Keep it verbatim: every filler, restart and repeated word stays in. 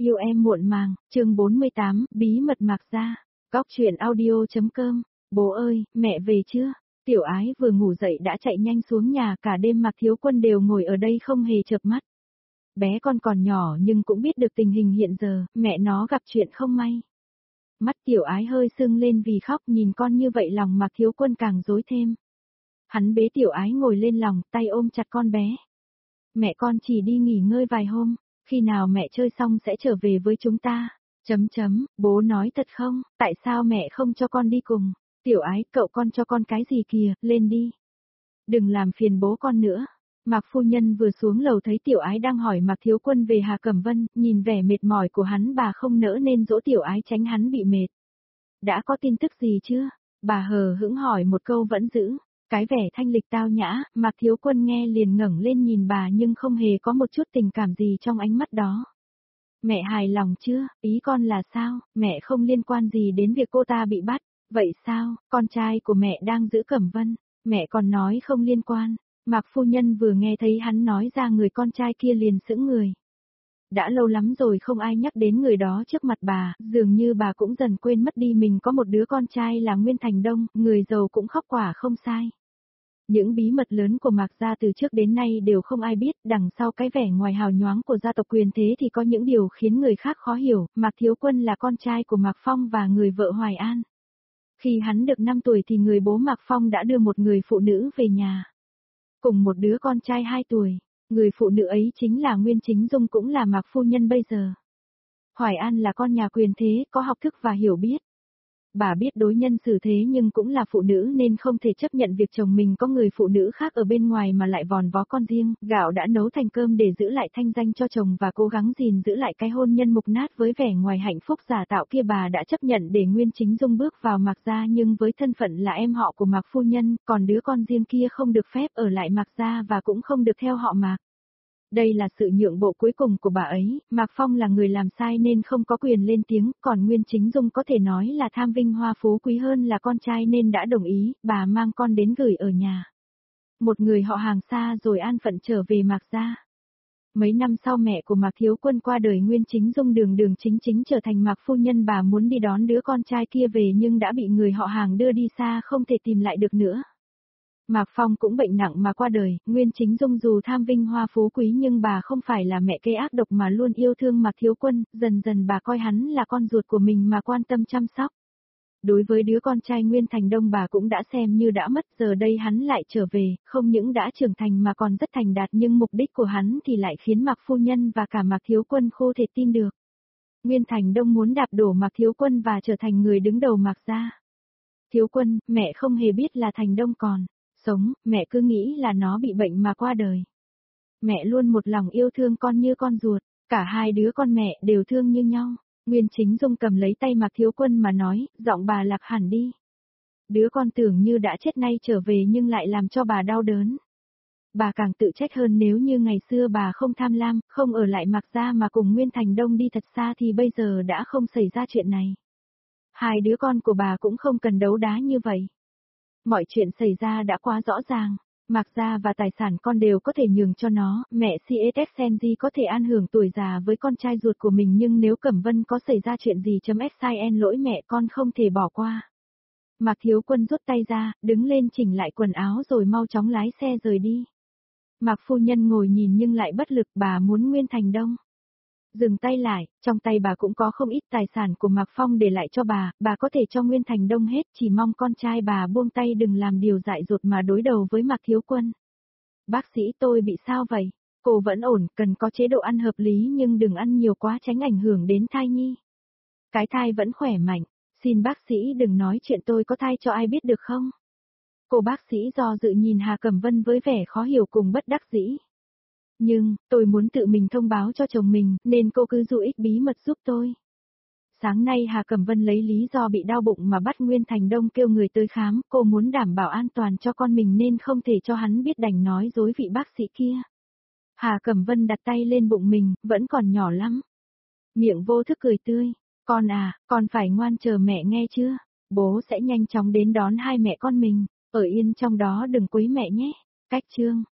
Yêu em muộn màng, chương bốn mươi tám, bí mật Mạc Gia. Góc truyện audio.com. Bố ơi, mẹ về chưa? Tiểu Ái vừa ngủ dậy đã chạy nhanh xuống nhà, cả đêm Mạc Thiếu Quân đều ngồi ở đây không hề chợp mắt. Bé con còn nhỏ nhưng cũng biết được tình hình hiện giờ, mẹ nó gặp chuyện không may. Mắt Tiểu Ái hơi sưng lên vì khóc, nhìn con như vậy lòng Mạc Thiếu Quân càng rối thêm. Hắn bế Tiểu Ái ngồi lên lòng, tay ôm chặt con bé. Mẹ con chỉ đi nghỉ ngơi vài hôm, khi nào mẹ chơi xong sẽ trở về với chúng ta. Chấm chấm, bố nói thật không, tại sao mẹ không cho con đi cùng? Tiểu Ái, cậu con cho con cái gì kìa, lên đi. Đừng làm phiền bố con nữa. Mạc phu nhân vừa xuống lầu thấy Tiểu Ái đang hỏi Mạc Thiếu Quân về Hà Cẩm Vân, nhìn vẻ mệt mỏi của hắn bà không nỡ nên dỗ Tiểu Ái tránh hắn bị mệt. Đã có tin tức gì chưa? Bà hờ hững hỏi một câu vẫn giữ. Cái vẻ thanh lịch tao nhã, Mạc Thiếu Quân nghe liền ngẩng lên nhìn bà nhưng không hề có một chút tình cảm gì trong ánh mắt đó. Mẹ hài lòng chưa, ý con là sao, mẹ không liên quan gì đến việc cô ta bị bắt, vậy sao, con trai của mẹ đang giữ Cẩm Vân, mẹ còn nói không liên quan. Mạc phu nhân vừa nghe thấy hắn nói ra người con trai kia liền sững người. Đã lâu lắm rồi không ai nhắc đến người đó trước mặt bà, dường như bà cũng dần quên mất đi mình có một đứa con trai là Nguyên Thành Đông, người giàu cũng khóc quả không sai. Những bí mật lớn của Mạc Gia từ trước đến nay đều không ai biết, đằng sau cái vẻ ngoài hào nhoáng của gia tộc quyền thế thì có những điều khiến người khác khó hiểu, Mạc Thiếu Quân là con trai của Mạc Phong và người vợ Hoài An. Khi hắn được năm tuổi thì người bố Mạc Phong đã đưa một người phụ nữ về nhà. Cùng một đứa con trai hai tuổi, người phụ nữ ấy chính là Nguyên Chính Dung cũng là Mạc phu nhân bây giờ. Hoài An là con nhà quyền thế, có học thức và hiểu biết. Bà biết đối nhân xử thế nhưng cũng là phụ nữ nên không thể chấp nhận việc chồng mình có người phụ nữ khác ở bên ngoài mà lại vòn vó con riêng, gạo đã nấu thành cơm để giữ lại thanh danh cho chồng và cố gắng gìn giữ lại cái hôn nhân mục nát với vẻ ngoài hạnh phúc giả tạo kia. Bà đã chấp nhận để Nguyên Chính Dung bước vào Mạc Gia nhưng với thân phận là em họ của Mạc phu nhân, còn đứa con riêng kia không được phép ở lại Mạc Gia và cũng không được theo họ Mạc. Đây là sự nhượng bộ cuối cùng của bà ấy, Mạc Phong là người làm sai nên không có quyền lên tiếng, còn Nguyên Chính Dung có thể nói là tham vinh hoa phú quý hơn là con trai nên đã đồng ý, bà mang con đến gửi ở nhà. Một người họ hàng xa rồi an phận trở về Mạc Gia. Mấy năm sau mẹ của Mạc Thiếu Quân qua đời, Nguyên Chính Dung đường đường chính chính trở thành Mạc phu nhân. Bà muốn đi đón đứa con trai kia về nhưng đã bị người họ hàng đưa đi xa không thể tìm lại được nữa. Mạc Phong cũng bệnh nặng mà qua đời, Nguyên Chính Dung dù tham vinh hoa phú quý nhưng bà không phải là mẹ cây ác độc mà luôn yêu thương Mạc Thiếu Quân, dần dần bà coi hắn là con ruột của mình mà quan tâm chăm sóc. Đối với đứa con trai Nguyên Thành Đông bà cũng đã xem như đã mất, giờ đây hắn lại trở về, không những đã trưởng thành mà còn rất thành đạt nhưng mục đích của hắn thì lại khiến Mạc phu nhân và cả Mạc Thiếu Quân không thể tin được. Nguyên Thành Đông muốn đạp đổ Mạc Thiếu Quân và trở thành người đứng đầu Mạc Gia. Thiếu Quân, mẹ không hề biết là Thành Đông còn sống, mẹ cứ nghĩ là nó bị bệnh mà qua đời. Mẹ luôn một lòng yêu thương con như con ruột, cả hai đứa con mẹ đều thương như nhau. Nguyên Chính Dung cầm lấy tay Mạc Thiếu Quân mà nói, giọng bà lạc hẳn đi. Đứa con tưởng như đã chết nay trở về nhưng lại làm cho bà đau đớn. Bà càng tự trách hơn, nếu như ngày xưa bà không tham lam, không ở lại Mạc Gia mà cùng Nguyên Thành Đông đi thật xa thì bây giờ đã không xảy ra chuyện này. Hai đứa con của bà cũng không cần đấu đá như vậy. Mọi chuyện xảy ra đã quá rõ ràng, Mạc Gia và tài sản con đều có thể nhường cho nó, mẹ xê ét ích Senji có thể an hưởng tuổi già với con trai ruột của mình nhưng nếu Cẩm Vân có xảy ra chuyện gì chấm xin lỗi mẹ con không thể bỏ qua. Mạc Thiếu Quân rút tay ra, đứng lên chỉnh lại quần áo rồi mau chóng lái xe rời đi. Mạc phu nhân ngồi nhìn nhưng lại bất lực, bà muốn Nguyên Thành Đông dừng tay lại, trong tay bà cũng có không ít tài sản của Mạc Phong để lại cho bà, bà có thể cho Nguyên Thành Đông hết, chỉ mong con trai bà buông tay đừng làm điều dại dột mà đối đầu với Mạc Thiếu Quân. Bác sĩ, tôi bị sao vậy? Cô vẫn ổn, cần có chế độ ăn hợp lý nhưng đừng ăn nhiều quá tránh ảnh hưởng đến thai nhi. Cái thai vẫn khỏe mạnh, xin bác sĩ đừng nói chuyện tôi có thai cho ai biết được không? Cô bác sĩ do dự nhìn Hà Cẩm Vân với vẻ khó hiểu cùng bất đắc dĩ. Nhưng, tôi muốn tự mình thông báo cho chồng mình, nên cô cứ giữ ít bí mật giúp tôi. Sáng nay Hà Cẩm Vân lấy lý do bị đau bụng mà bắt Nguyên Thành Đông kêu người tới khám, cô muốn đảm bảo an toàn cho con mình nên không thể cho hắn biết, đành nói dối vị bác sĩ kia. Hà Cẩm Vân đặt tay lên bụng mình, vẫn còn nhỏ lắm. Miệng vô thức cười tươi, con à, con phải ngoan chờ mẹ nghe chưa, bố sẽ nhanh chóng đến đón hai mẹ con mình, ở yên trong đó đừng quấy mẹ nhé. Cách chương